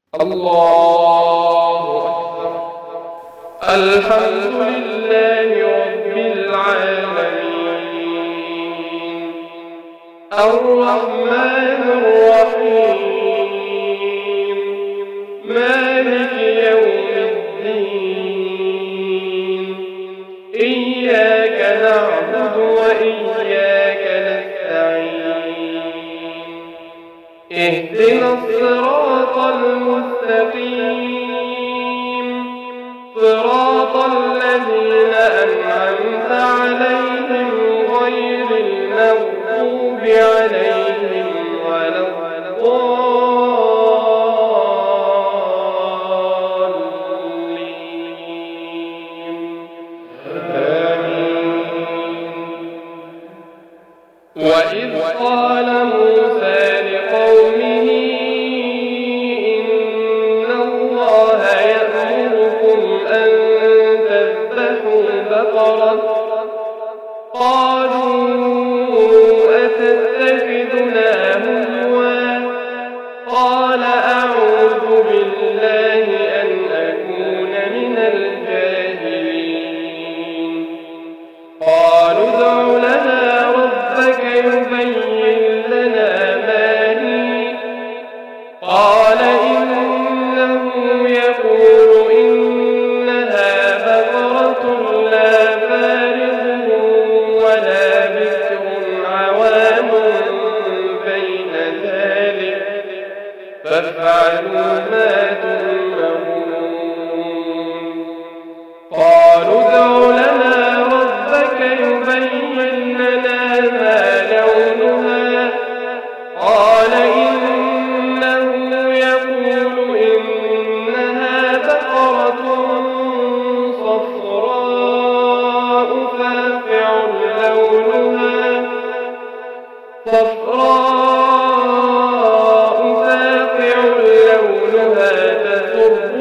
الله أكبر. الحمد لله رب العالمين الرحمن الرحيم مالك يوم الدين إياك نعبد وإياك نستعين اهدنا الصراط المستقيم صراط الذين أنعمت عليهم غير المغضوب عليهم ولا الضالين آمين. وإذ قال موسى لقومه إن الله يأمركم أن تذبحوا بقرة قالوا أتتخذنا هزوا قال أعوذ بالله أن أكون من الجاهلين قالوا ادع لنا ربك يبين لنا ما هي قال إنه يقول إنها بقرة لا فارغ ولا بكر عوام بين ذلك فافعلوا ما تؤمرون قالوا ادع لنا ربك يبين لنا ما لونها قال إنه يقول إنها بقرة صفراء فاقع لونها تسر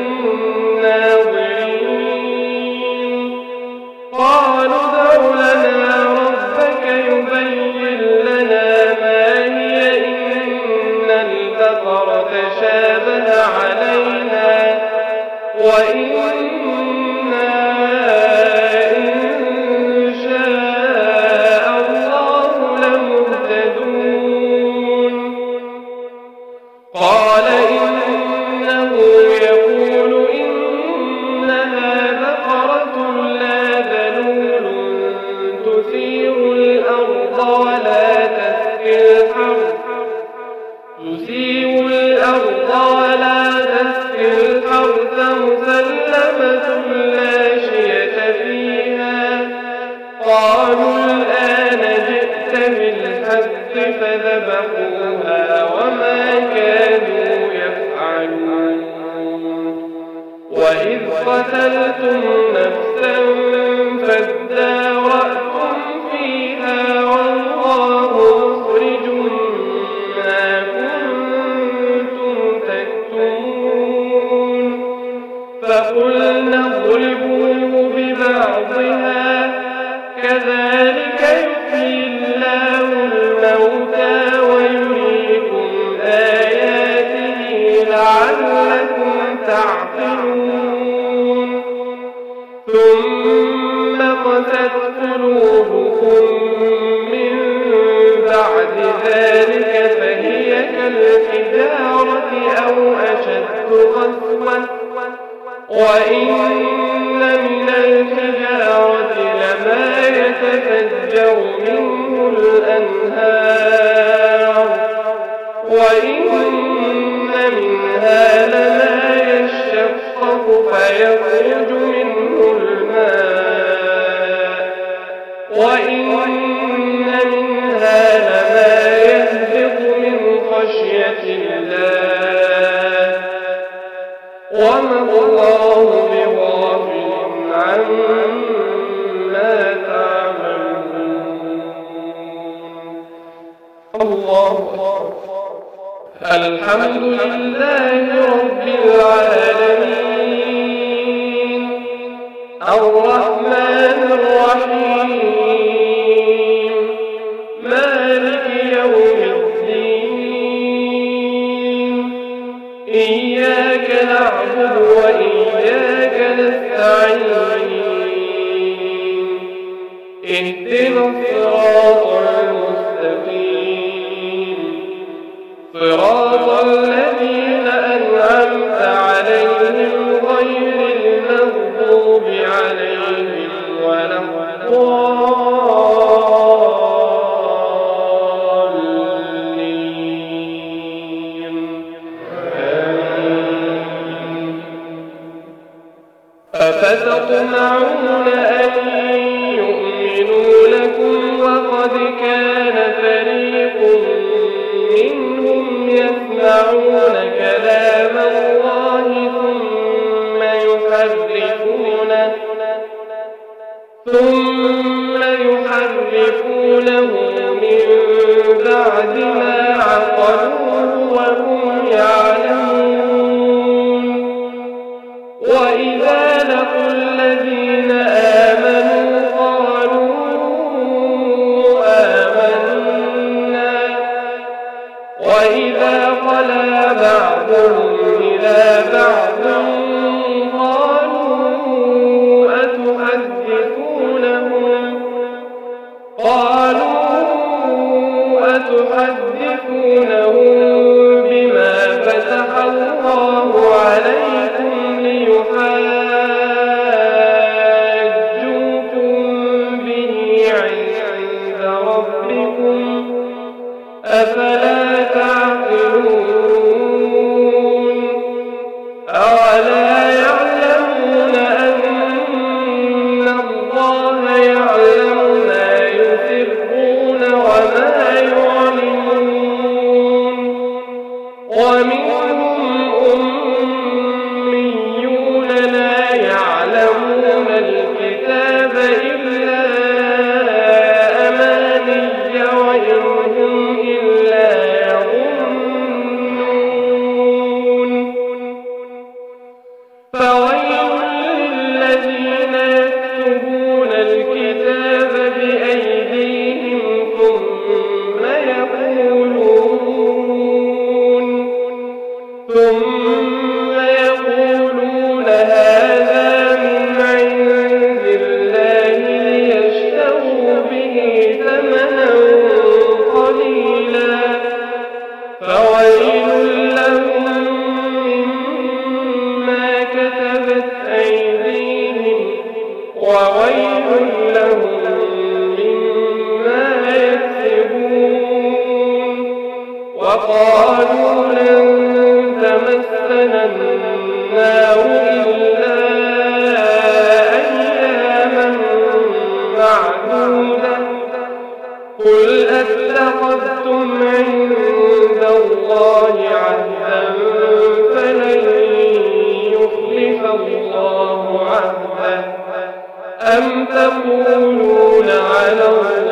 الناظرين قالوا ادع لنا ربك يبين لنا ما هي إن البقرة شابه علينا وإنا إن شاء الله لمهتدون قال إنه يقول إنها بقرة لا ذلول تثير الأرض ولا تسقي الحرث مسلمة لا شية فيها قالوا الآن جئت بالحق فذبحوها وما كانوا يفعلون وإذ قتلتم نفسا فادارأتم فيها والله مخرج ما كنتم تكتمون فقلنا اضربوه ببعضها كذلك يحيي الله الموتى ويريكم آياته لعلكم تعقلون ثم قست قلوبكم من بعد ذلك فهي كالحجارة أو أشد قسوة وإن من الحجارة لما يتفجر منه الأنهار وإن منها لما يشقق فيخرج منه الماء وإن منها لما يهبط من خشية الله وما الله بغافل عما تعملون. الله أكبر. الحمد لله رب العالمين الرحمن الرحيم مالك يوم الدين إياك نعبد وإياك نستعين اهدنا الصراط المستقيم صراط الذين أنعمت عليهم غير المغضوب عليهم ولا الضالين أفتطمعون أن يؤمنوا لكم وقد كان فريق منهم يسمعون كلام الله ثم يحرفونه من بعد ما عقلوه وهم يعلمون وإذا لقوا الذين آمنوا قالوا آمنا وإذا خلا بعضهم إلى بعض أتحدثونهم بما فتح الله عليكم ليحاجوكم به عند ربكم أفلا تعقلون أولا يعلمون أن الله يعلم ما يسرون وما يعلنون ومنهم أميون لا يعلمون الكتاب إلا أماني وإن هم إلا يظنون فويل للذين يكتبون الكتاب بأيديهم ثم يقولون هذا من عند الله ليشتروا به ثمنا قليلا فويل لهم مما كتبت أيديهم وويل لهم مما يكسبون وقالوا لن تمسنا النار إلا أياما معدودة قل أتخذتم عند الله عهدا فلن يخلف الله عهده أم تقولون على الله